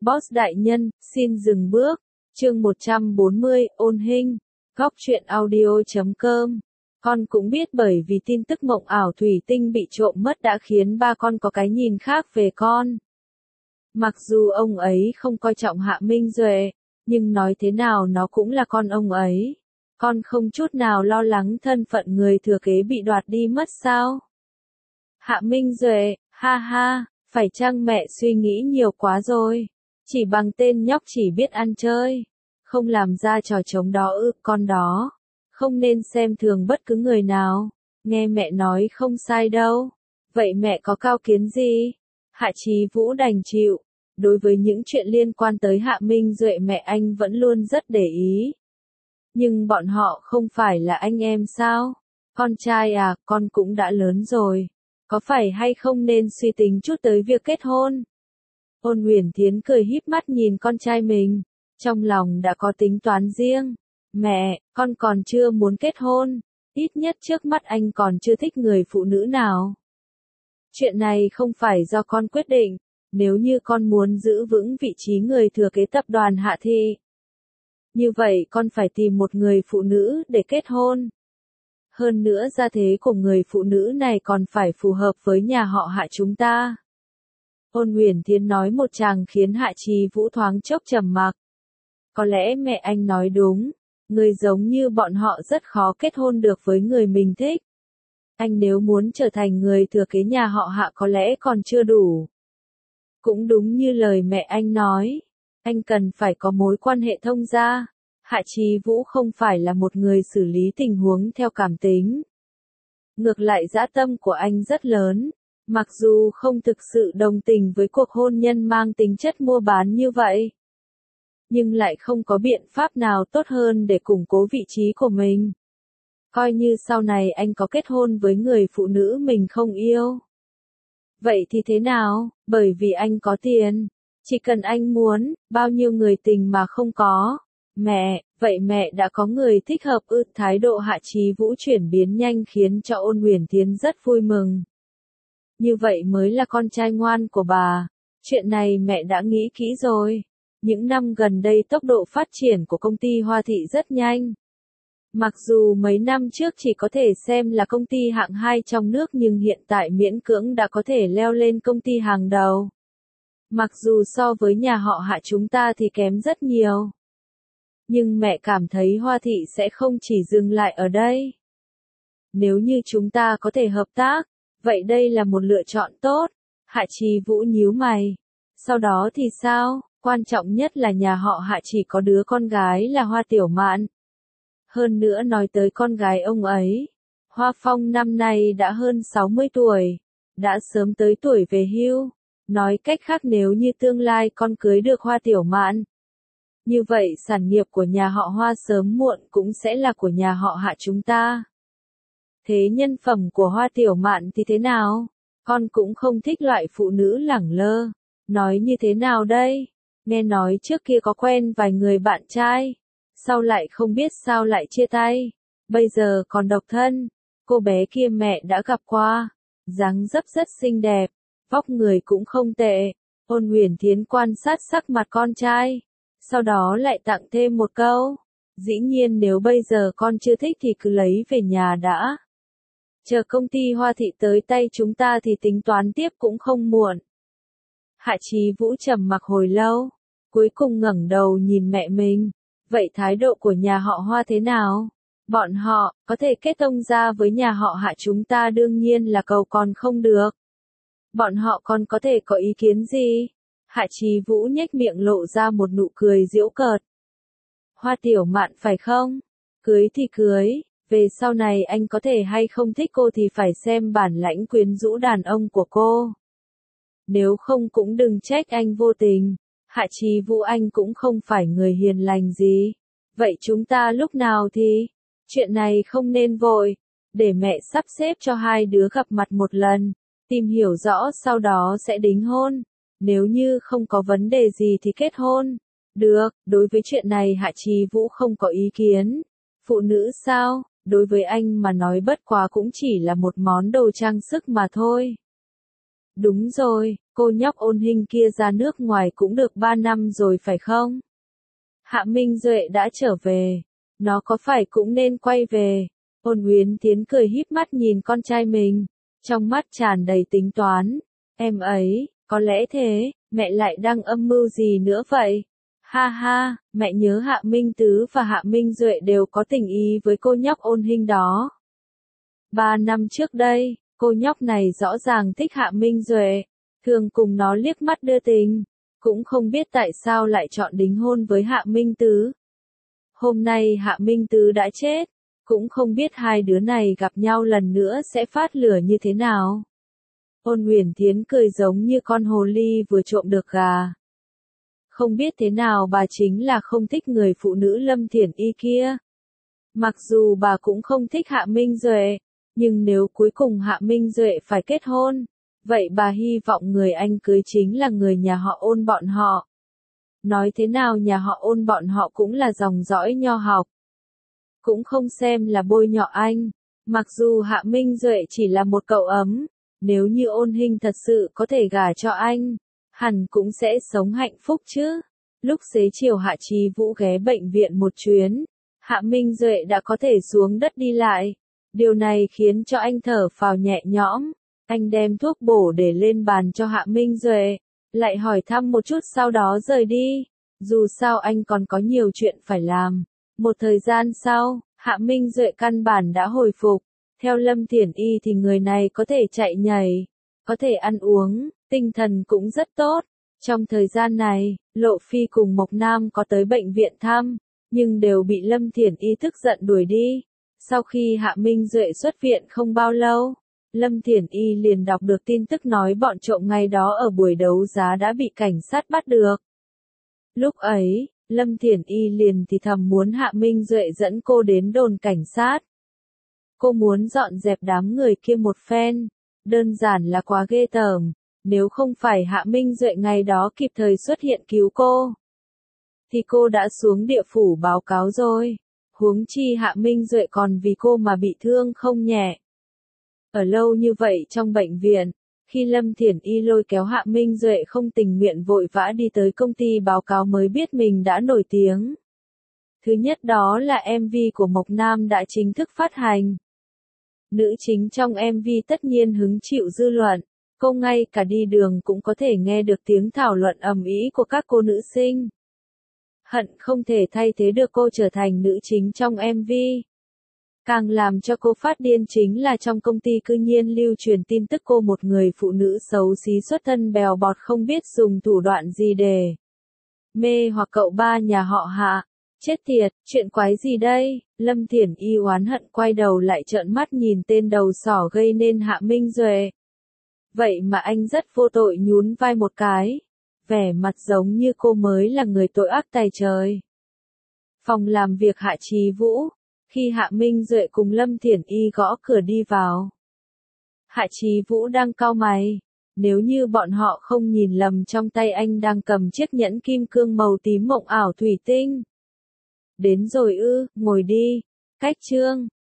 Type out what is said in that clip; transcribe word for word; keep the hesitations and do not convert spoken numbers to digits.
Boss đại nhân, xin dừng bước. Chương một trăm bốn mươi, ôn hình. Góc truyện audio chấm com. Con cũng biết bởi vì tin tức mộng ảo thủy tinh bị trộm mất đã khiến ba con có cái nhìn khác về con. Mặc dù ông ấy không coi trọng Hạ Minh Duệ, nhưng nói thế nào nó cũng là con ông ấy. Con không chút nào lo lắng thân phận người thừa kế bị đoạt đi mất sao? Hạ Minh Duệ, ha ha, phải chăng mẹ suy nghĩ nhiều quá rồi? Chỉ bằng tên nhóc chỉ biết ăn chơi, không làm ra trò trống đó ư, con đó. Không nên xem thường bất cứ người nào, nghe mẹ nói không sai đâu. Vậy mẹ có cao kiến gì? Hạ Chí Vũ đành chịu. Đối với những chuyện liên quan tới Hạ Minh Duệ mẹ anh vẫn luôn rất để ý. Nhưng bọn họ không phải là anh em sao? Con trai à, con cũng đã lớn rồi. Có phải hay không nên suy tính chút tới việc kết hôn? Ôn Uyển Thiến cười híp mắt nhìn con trai mình. Trong lòng đã có tính toán riêng. Mẹ, con còn chưa muốn kết hôn. Ít nhất trước mắt anh còn chưa thích người phụ nữ nào. Chuyện này không phải do con quyết định. Nếu như con muốn giữ vững vị trí người thừa kế tập đoàn Hạ thì như vậy con phải tìm một người phụ nữ để kết hôn. Hơn nữa gia thế của người phụ nữ này còn phải phù hợp với nhà họ Hạ chúng ta. Ôn Uyển Thiến nói một tràng khiến Hạ Chí Vũ thoáng chốc trầm mặc. Có lẽ mẹ anh nói đúng, người giống như bọn họ rất khó kết hôn được với người mình thích. Anh nếu muốn trở thành người thừa kế nhà họ Hạ có lẽ còn chưa đủ. Cũng đúng như lời mẹ anh nói, anh cần phải có mối quan hệ thông gia. Hạ Chí Vũ không phải là một người xử lý tình huống theo cảm tính. Ngược lại dã tâm của anh rất lớn, mặc dù không thực sự đồng tình với cuộc hôn nhân mang tính chất mua bán như vậy. Nhưng lại không có biện pháp nào tốt hơn để củng cố vị trí của mình. Coi như sau này anh có kết hôn với người phụ nữ mình không yêu. Vậy thì thế nào, bởi vì anh có tiền. Chỉ cần anh muốn, bao nhiêu người tình mà không có. Mẹ, vậy mẹ đã có người thích hợp ư? Thái độ Hạ Chí Vũ chuyển biến nhanh khiến cho Ôn Uyển Thiến rất vui mừng. Như vậy mới là con trai ngoan của bà. Chuyện này mẹ đã nghĩ kỹ rồi. Những năm gần đây tốc độ phát triển của công ty Hoa Thị rất nhanh. Mặc dù mấy năm trước chỉ có thể xem là công ty hạng hai trong nước nhưng hiện tại miễn cưỡng đã có thể leo lên công ty hàng đầu. Mặc dù so với nhà họ Hạ chúng ta thì kém rất nhiều. Nhưng mẹ cảm thấy Hoa Thị sẽ không chỉ dừng lại ở đây. Nếu như chúng ta có thể hợp tác, vậy đây là một lựa chọn tốt. Hạ Chí Vũ nhíu mày. Sau đó thì sao? Quan trọng nhất là nhà họ Hạ chỉ có đứa con gái là Hoa Tiểu Mạn. Hơn nữa nói tới con gái ông ấy, Hoa Phong năm nay đã hơn sáu mươi tuổi, đã sớm tới tuổi về hưu. Nói cách khác nếu như tương lai con cưới được Hoa Tiểu Mạn, như vậy sản nghiệp của nhà họ Hoa sớm muộn cũng sẽ là của nhà họ Hạ chúng ta. Thế nhân phẩm của Hoa Tiểu Mạn thì thế nào? Con cũng không thích loại phụ nữ lẳng lơ. Nói như thế nào đây? Nghe nói trước kia có quen vài người bạn trai, sau lại không biết sao lại chia tay, bây giờ còn độc thân. Cô bé kia mẹ đã gặp qua, dáng dấp rất xinh đẹp, vóc người cũng không tệ. Ôn Uyển Thiến quan sát sắc mặt con trai, sau đó lại tặng thêm một câu, dĩ nhiên nếu bây giờ con chưa thích thì cứ lấy về nhà đã. Chờ công ty Hoa Thị tới tay chúng ta thì tính toán tiếp cũng không muộn. Hạ Chí Vũ trầm mặc hồi lâu, cuối cùng ngẩng đầu nhìn mẹ mình. Vậy thái độ của nhà họ Hoa thế nào? Bọn họ có thể kết thông gia với nhà họ Hạ chúng ta đương nhiên là cầu còn không được. Bọn họ còn có thể có ý kiến gì? Hạ Chí Vũ nhếch miệng lộ ra một nụ cười giễu cợt. Hoa Tiểu Mạn phải không? Cưới thì cưới, về sau này anh có thể hay không thích cô thì phải xem bản lãnh quyến rũ đàn ông của cô. Nếu không cũng đừng trách anh vô tình. Hạ Chí Vũ anh cũng không phải người hiền lành gì. Vậy chúng ta lúc nào thì? Chuyện này không nên vội. Để mẹ sắp xếp cho hai đứa gặp mặt một lần. Tìm hiểu rõ sau đó sẽ đính hôn. Nếu như không có vấn đề gì thì kết hôn. Được, đối với chuyện này Hạ Chí Vũ không có ý kiến. Phụ nữ sao? Đối với anh mà nói bất quá cũng chỉ là một món đồ trang sức mà thôi. Đúng rồi, cô nhóc Ôn Hinh kia ra nước ngoài cũng được ba năm rồi phải không? Hạ Minh Duệ đã trở về, nó có phải cũng nên quay về? Ôn Uyển Tiến cười híp mắt nhìn con trai mình, trong mắt tràn đầy tính toán. Em ấy, có lẽ thế, mẹ lại đang âm mưu gì nữa vậy? Ha ha, mẹ nhớ Hạ Minh Tứ và Hạ Minh Duệ đều có tình ý với cô nhóc Ôn Hinh đó. Ba năm trước đây, cô nhóc này rõ ràng thích Hạ Minh Duệ, thường cùng nó liếc mắt đưa tình, cũng không biết tại sao lại chọn đính hôn với Hạ Minh Tứ. Hôm nay Hạ Minh Tứ đã chết, cũng không biết hai đứa này gặp nhau lần nữa sẽ phát lửa như thế nào. Ôn Uyển Thiến cười giống như con hồ ly vừa trộm được gà. Không biết thế nào bà chính là không thích người phụ nữ Lâm Thiển Y kia. Mặc dù bà cũng không thích Hạ Minh Duệ, nhưng nếu cuối cùng Hạ Minh Duệ phải kết hôn, vậy bà hy vọng người anh cưới chính là người nhà họ Ôn bọn họ. Nói thế nào nhà họ Ôn bọn họ cũng là dòng dõi nho học. Cũng không xem là bôi nhọ anh. Mặc dù Hạ Minh Duệ chỉ là một cậu ấm, nếu như Ôn Hinh thật sự có thể gả cho anh, hẳn cũng sẽ sống hạnh phúc chứ. Lúc xế chiều Hạ Chí Vũ ghé bệnh viện một chuyến, Hạ Minh Duệ đã có thể xuống đất đi lại. Điều này khiến cho anh thở phào nhẹ nhõm. Anh đem thuốc bổ để lên bàn cho Hạ Minh Duệ, lại hỏi thăm một chút sau đó rời đi. Dù sao anh còn có nhiều chuyện phải làm. Một thời gian sau, Hạ Minh Duệ căn bản đã hồi phục. Theo Lâm Thiển Y thì người này có thể chạy nhảy, có thể ăn uống, tinh thần cũng rất tốt. Trong thời gian này, Lộ Phi cùng Mộc Nam có tới bệnh viện thăm, nhưng đều bị Lâm Thiển Y tức giận đuổi đi. Sau khi Hạ Minh Duệ xuất viện không bao lâu, Lâm Thiển Y liền đọc được tin tức nói bọn trộm ngày đó ở buổi đấu giá đã bị cảnh sát bắt được. Lúc ấy, Lâm Thiển Y liền thì thầm muốn Hạ Minh Duệ dẫn cô đến đồn cảnh sát. Cô muốn dọn dẹp đám người kia một phen, đơn giản là quá ghê tởm, nếu không phải Hạ Minh Duệ ngày đó kịp thời xuất hiện cứu cô, thì cô đã xuống địa phủ báo cáo rồi. Huống chi Hạ Minh Duệ còn vì cô mà bị thương không nhẹ. Ở lâu như vậy trong bệnh viện, khi Lâm Thiển Y lôi kéo Hạ Minh Duệ không tình nguyện vội vã đi tới công ty báo cáo mới biết mình đã nổi tiếng. Thứ nhất đó là em vê của Mộc Nam đã chính thức phát hành. Nữ chính trong em vê tất nhiên hứng chịu dư luận, cô ngay cả đi đường cũng có thể nghe được tiếng thảo luận ầm ĩ của các cô nữ sinh. Hận không thể thay thế được cô trở thành nữ chính trong em vê. Càng làm cho cô phát điên chính là trong công ty cư nhiên lưu truyền tin tức cô một người phụ nữ xấu xí xuất thân bèo bọt không biết dùng thủ đoạn gì để mê hoặc cậu ba nhà họ Hạ. Chết tiệt, chuyện quái gì đây? Lâm Thiển Y oán hận quay đầu lại trợn mắt nhìn tên đầu sỏ gây nên Hạ Minh Duệ. Vậy mà anh rất vô tội nhún vai một cái, vẻ mặt giống như cô mới là người tội ác tày trời. Phòng làm việc Hạ Chí Vũ, khi Hạ Minh Duệ cùng Lâm Thiển Y gõ cửa đi vào. Hạ Chí Vũ đang cau mày, nếu như bọn họ không nhìn lầm trong tay anh đang cầm chiếc nhẫn kim cương màu tím mộng ảo thủy tinh. Đến rồi ư, ngồi đi. Cách chương